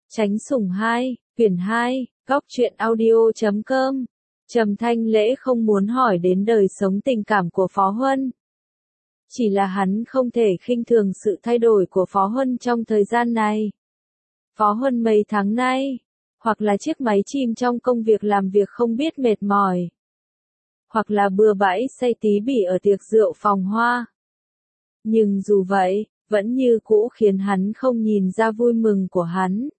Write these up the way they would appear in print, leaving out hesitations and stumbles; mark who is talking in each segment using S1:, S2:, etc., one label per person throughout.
S1: Chánh Sủng 2, quyển 2, góc truyện audio.com. Trầm Thanh Lễ không muốn hỏi đến đời sống tình cảm của Phó Huân. Chỉ là hắn không thể khinh thường sự thay đổi của Phó Huân trong thời gian này. Phó Huân mấy tháng nay, hoặc là chiếc máy chim trong công việc làm việc không biết mệt mỏi, hoặc là bừa bãi say tí bỉ ở tiệc rượu phòng hoa. Nhưng dù vậy, vẫn như cũ khiến hắn không nhìn ra vui mừng của hắn.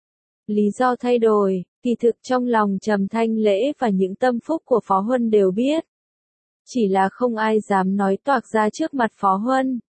S1: Lý do thay đổi, kỳ thực trong lòng Trầm Thanh Lễ và những tâm phúc của Phó Huân đều biết. Chỉ là không ai dám nói toạc ra trước mặt Phó Huân.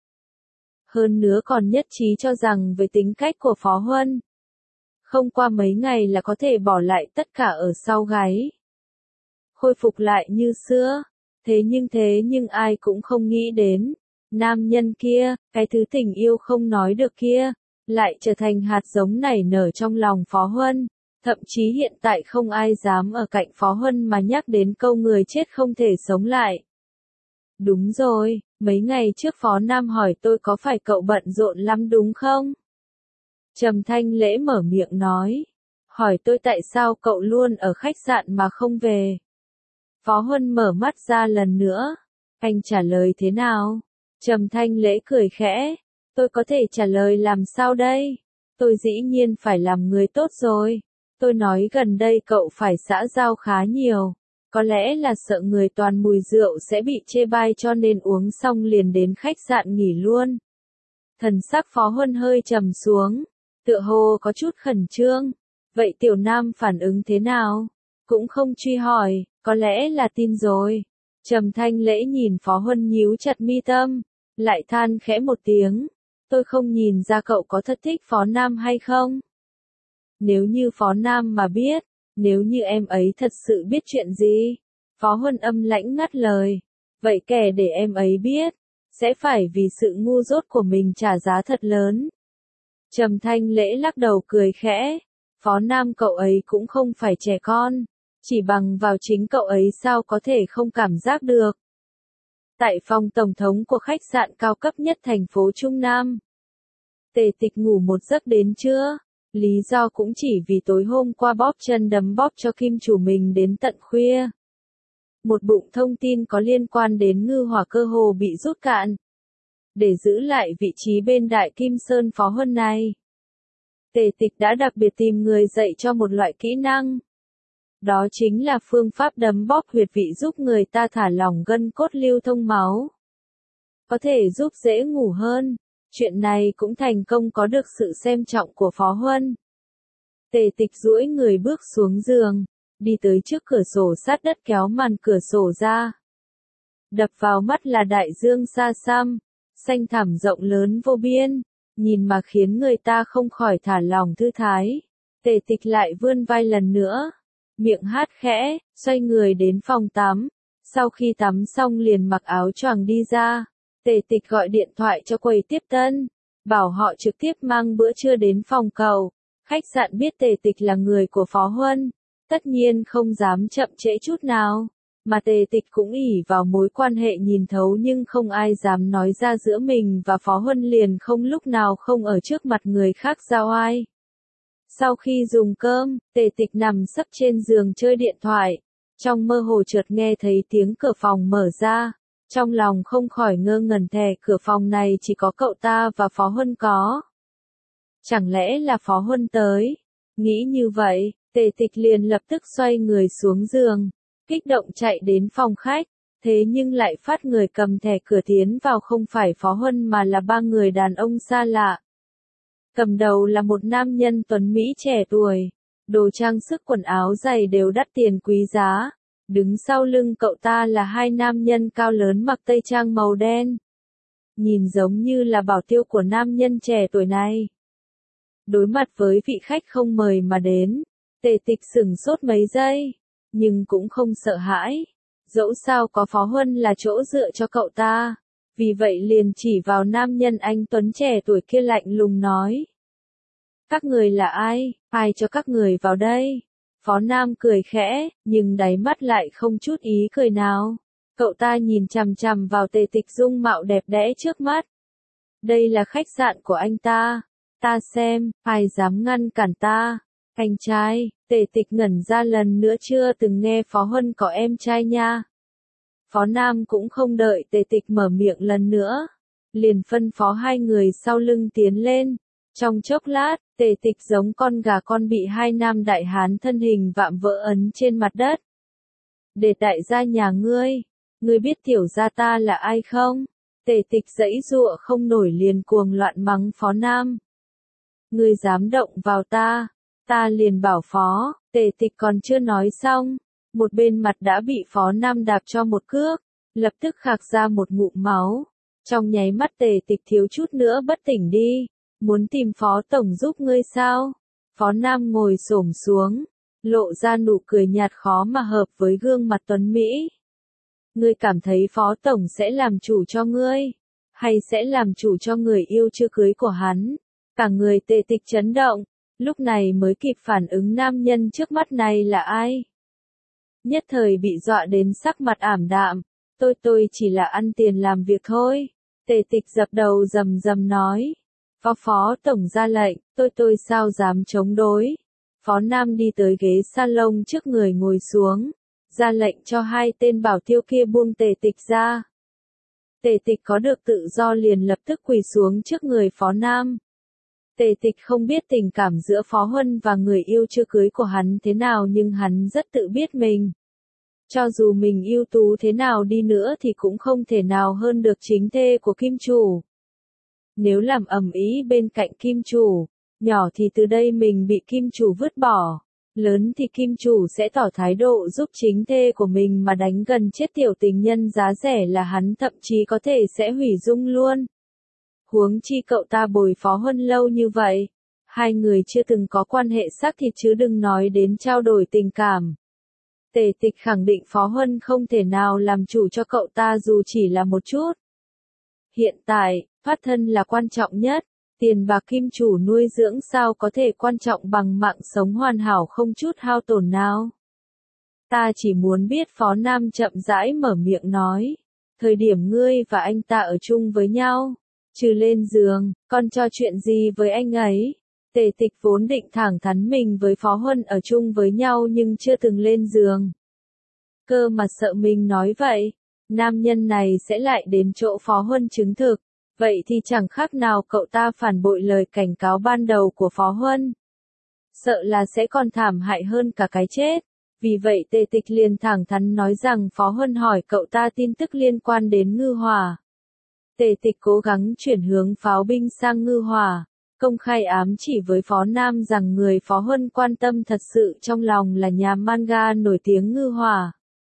S1: Hơn nữa còn nhất trí cho rằng về tính cách của Phó Huân, không qua mấy ngày là có thể bỏ lại tất cả ở sau gáy, khôi phục lại như xưa. Thế nhưng ai cũng không nghĩ đến, nam nhân kia, cái thứ tình yêu không nói được kia, lại trở thành hạt giống nảy nở trong lòng Phó Huân. Thậm chí hiện tại không ai dám ở cạnh Phó Huân mà nhắc đến câu người chết không thể sống lại. Đúng rồi, mấy ngày trước Phó Nam hỏi tôi có phải cậu bận rộn lắm đúng không? Trầm Thanh Lễ mở miệng nói. Hỏi tôi tại sao cậu luôn ở khách sạn mà không về. Phó Huân mở mắt ra lần nữa. Anh trả lời thế nào? Trầm Thanh Lễ cười khẽ. Tôi có thể trả lời làm sao đây? Tôi dĩ nhiên phải làm người tốt rồi. Tôi nói gần đây cậu phải xã giao khá nhiều. Có lẽ là sợ người toàn mùi rượu sẽ bị chê bai cho nên uống xong liền đến khách sạn nghỉ luôn. Thần sắc Phó Huân hơi trầm xuống, tựa hồ có chút khẩn trương. Vậy Tiểu Nam phản ứng thế nào? Cũng không truy hỏi, có lẽ là tin rồi. Trầm Thanh Lễ nhìn Phó Huân nhíu chặt mi tâm, lại than khẽ một tiếng. Tôi không nhìn ra cậu có thật thích Phó Nam hay không? Nếu như Phó Nam mà biết, nếu như em ấy thật sự biết chuyện gì? Phó Huân âm lãnh ngắt lời. Vậy kẻ để em ấy biết, sẽ phải vì sự ngu dốt của mình trả giá thật lớn. Trầm Thanh Lễ lắc đầu cười khẽ. Phó Nam cậu ấy cũng không phải trẻ con, chỉ bằng vào chính cậu ấy sao có thể không cảm giác được. Tại phòng tổng thống của khách sạn cao cấp nhất thành phố Trung Nam, Tề Tịch ngủ một giấc đến trưa. Lý do cũng chỉ vì tối hôm qua bóp chân đấm bóp cho kim chủ mình đến tận khuya. Một bụng thông tin có liên quan đến Ngư Hỏa cơ hồ bị rút cạn. Để giữ lại vị trí bên Đại Kim Sơn Phó Huân này, Tề Tịch đã đặc biệt tìm người dạy cho một loại kỹ năng. Đó chính là phương pháp đấm bóp huyệt vị giúp người ta thả lỏng gân cốt lưu thông máu. Có thể giúp dễ ngủ hơn. Chuyện này cũng thành công có được sự xem trọng của Phó Huân. Tề Tịch duỗi người bước xuống giường, đi tới trước cửa sổ sát đất kéo màn cửa sổ ra. Đập vào mắt là đại dương xa xăm, xanh thẳm rộng lớn vô biên, nhìn mà khiến người ta không khỏi thả lỏng thư thái. Tề Tịch lại vươn vai lần nữa, miệng hát khẽ, xoay người đến phòng tắm. Sau khi tắm xong liền mặc áo choàng đi ra. Tề Tịch gọi điện thoại cho quầy tiếp tân, bảo họ trực tiếp mang bữa trưa đến phòng cậu. Khách sạn biết Tề Tịch là người của Phó Huân, tất nhiên không dám chậm trễ chút nào, mà Tề Tịch cũng ỷ vào mối quan hệ nhìn thấu nhưng không ai dám nói ra giữa mình và Phó Huân liền không lúc nào không ở trước mặt người khác giao ai. Sau khi dùng cơm, Tề Tịch nằm sấp trên giường chơi điện thoại, trong mơ hồ chợt nghe thấy tiếng cửa phòng mở ra. Trong lòng không khỏi ngơ ngẩn thề cửa phòng này chỉ có cậu ta và Phó Huân có. Chẳng lẽ là Phó Huân tới? Nghĩ như vậy, Tề Tịch liền lập tức xoay người xuống giường, kích động chạy đến phòng khách, thế nhưng lại phát người cầm thẻ cửa tiến vào không phải Phó Huân mà là ba người đàn ông xa lạ. Cầm đầu là một nam nhân tuấn Mỹ trẻ tuổi, đồ trang sức quần áo giày đều đắt tiền quý giá. Đứng sau lưng cậu ta là hai nam nhân cao lớn mặc tây trang màu đen. Nhìn giống như là bảo tiêu của nam nhân trẻ tuổi này. Đối mặt với vị khách không mời mà đến, Tề Tịch sửng sốt mấy giây, nhưng cũng không sợ hãi. Dẫu sao có Phó Huân là chỗ dựa cho cậu ta, vì vậy liền chỉ vào nam nhân anh tuấn trẻ tuổi kia lạnh lùng nói. Các người là ai? Ai cho các người vào đây? Phó Nam cười khẽ, nhưng đáy mắt lại không chút ý cười nào. Cậu ta nhìn chằm chằm vào Tề Tịch dung mạo đẹp đẽ trước mắt. Đây là khách sạn của anh ta. Ta xem, ai dám ngăn cản ta? Anh trai, Tề Tịch ngẩn ra lần nữa chưa từng nghe Phó Huân có em trai nha. Phó Nam cũng không đợi Tề Tịch mở miệng lần nữa, liền phân phó hai người sau lưng tiến lên. Trong chốc lát, Tề Tịch giống con gà con bị hai nam đại hán thân hình vạm vỡ ấn trên mặt đất. Để đại gia nhà ngươi biết tiểu gia ta là ai không? Tề Tịch giãy giụa không nổi liền cuồng loạn mắng Phó Nam. Ngươi dám động vào ta liền bảo phó. Tề Tịch còn chưa nói xong, một bên mặt đã bị Phó Nam đạp cho một cước, lập tức khạc ra một ngụm máu. Trong nháy mắt Tề Tịch thiếu chút nữa bất tỉnh đi. Muốn tìm Phó Tổng giúp ngươi sao? Phó Nam ngồi xổm xuống, lộ ra nụ cười nhạt khó mà hợp với gương mặt tuấn Mỹ. Ngươi cảm thấy Phó Tổng sẽ làm chủ cho ngươi, hay sẽ làm chủ cho người yêu chưa cưới của hắn? Cả người Tề Tịch chấn động, lúc này mới kịp phản ứng nam nhân trước mắt này là ai. Nhất thời bị dọa đến sắc mặt ảm đạm, tôi chỉ là ăn tiền làm việc thôi. Tề Tịch dập đầu rầm rầm nói. Phó Tổng ra lệnh, tôi sao dám chống đối. Phó Nam đi tới ghế salon trước người ngồi xuống, ra lệnh cho hai tên bảo tiêu kia buông Tề Tịch ra. Tề Tịch có được tự do liền lập tức quỳ xuống trước người Phó Nam. Tề Tịch không biết tình cảm giữa Phó Huân và người yêu chưa cưới của hắn thế nào nhưng hắn rất tự biết mình. Cho dù mình ưu tú thế nào đi nữa thì cũng không thể nào hơn được chính thê của Kim Chủ. Nếu làm ầm ĩ bên cạnh Kim Chủ, nhỏ thì từ đây mình bị Kim Chủ vứt bỏ, lớn thì Kim Chủ sẽ tỏ thái độ giúp chính thê của mình mà đánh gần chết tiểu tình nhân giá rẻ là hắn thậm chí có thể sẽ hủy dung luôn. Huống chi cậu ta bồi Phó Huân lâu như vậy, hai người chưa từng có quan hệ xác thịt chứ đừng nói đến trao đổi tình cảm. Tề Tịch khẳng định Phó Huân không thể nào làm chủ cho cậu ta dù chỉ là một chút. Hiện tại, phát thân là quan trọng nhất, tiền bạc Kim Chủ nuôi dưỡng sao có thể quan trọng bằng mạng sống hoàn hảo không chút hao tổn nào. Ta chỉ muốn biết. Phó Nam chậm rãi mở miệng nói. Thời điểm ngươi và anh ta ở chung với nhau, trừ lên giường, còn trò chuyện gì với anh ấy? Tề Tịch vốn định thẳng thắn mình với Phó Huân ở chung với nhau nhưng chưa từng lên giường. Cơ mà sợ mình nói vậy, nam nhân này sẽ lại đến chỗ Phó Huân chứng thực. Vậy thì chẳng khác nào cậu ta phản bội lời cảnh cáo ban đầu của Phó Huân. Sợ là sẽ còn thảm hại hơn cả cái chết. Vì vậy Tề Tịch liền thẳng thắn nói rằng Phó Huân hỏi cậu ta tin tức liên quan đến Ngư Hỏa. Tề Tịch cố gắng chuyển hướng pháo binh sang Ngư Hỏa, công khai ám chỉ với Phó Nam rằng người Phó Huân quan tâm thật sự trong lòng là nhà manga nổi tiếng Ngư Hỏa.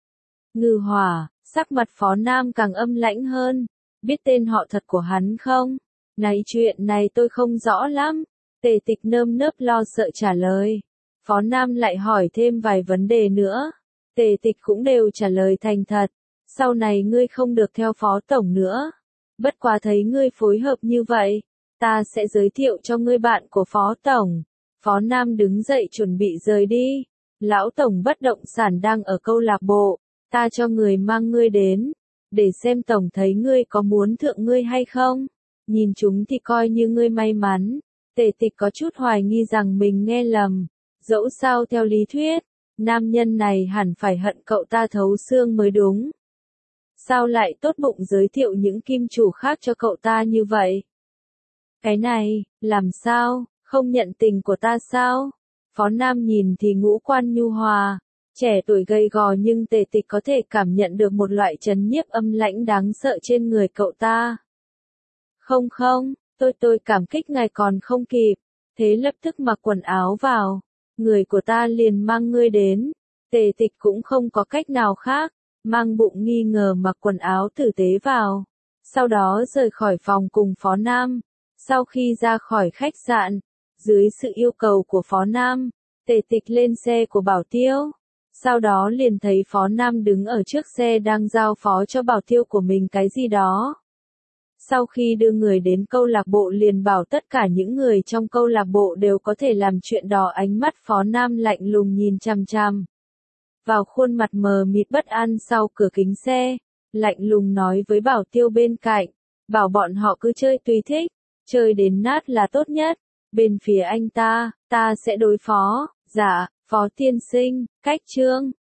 S1: Ngư Hỏa, sắc mặt Phó Nam càng âm lãnh hơn. Biết tên họ thật của hắn không? Này chuyện này tôi không rõ lắm. Tề Tịch nơm nớp lo sợ trả lời. Phó Nam lại hỏi thêm vài vấn đề nữa. Tề Tịch cũng đều trả lời thành thật. Sau này ngươi không được theo Phó Tổng nữa. Bất quá thấy ngươi phối hợp như vậy, ta sẽ giới thiệu cho ngươi bạn của Phó Tổng. Phó Nam đứng dậy chuẩn bị rời đi. Lão Tổng bất động sản đang ở câu lạc bộ. Ta cho người mang ngươi đến. Để xem Tổng thấy ngươi có muốn thượng ngươi hay không. Nhìn chúng thì coi như ngươi may mắn. Tề Tịch có chút hoài nghi rằng mình nghe lầm. Dẫu sao theo lý thuyết, nam nhân này hẳn phải hận cậu ta thấu xương mới đúng. Sao lại tốt bụng giới thiệu những kim chủ khác cho cậu ta như vậy? Cái này, làm sao, không nhận tình của ta sao? Phó Nam nhìn thì ngũ quan nhu hòa, trẻ tuổi gầy gò nhưng Tề Tịch có thể cảm nhận được một loại trấn nhiếp âm lãnh đáng sợ trên người cậu ta. Không, tôi cảm kích ngài còn không kịp, thế lập tức mặc quần áo vào, người của ta liền mang ngươi đến. Tề Tịch cũng không có cách nào khác, mang bụng nghi ngờ mặc quần áo tử tế vào, sau đó rời khỏi phòng cùng Phó Nam. Sau khi ra khỏi khách sạn, dưới sự yêu cầu của Phó Nam, Tề Tịch lên xe của bảo tiêu. Sau đó liền thấy Phó Nam đứng ở trước xe đang giao phó cho bảo tiêu của mình cái gì đó. Sau khi đưa người đến câu lạc bộ liền bảo tất cả những người trong câu lạc bộ đều có thể làm chuyện đó. Ánh mắt Phó Nam lạnh lùng nhìn chằm chằm vào khuôn mặt mờ mịt bất an sau cửa kính xe, lạnh lùng nói với bảo tiêu bên cạnh, bảo bọn họ cứ chơi tùy thích, chơi đến nát là tốt nhất. Bên phía anh ta sẽ đối phó. Dạ, Phó tiên sinh, cách chương.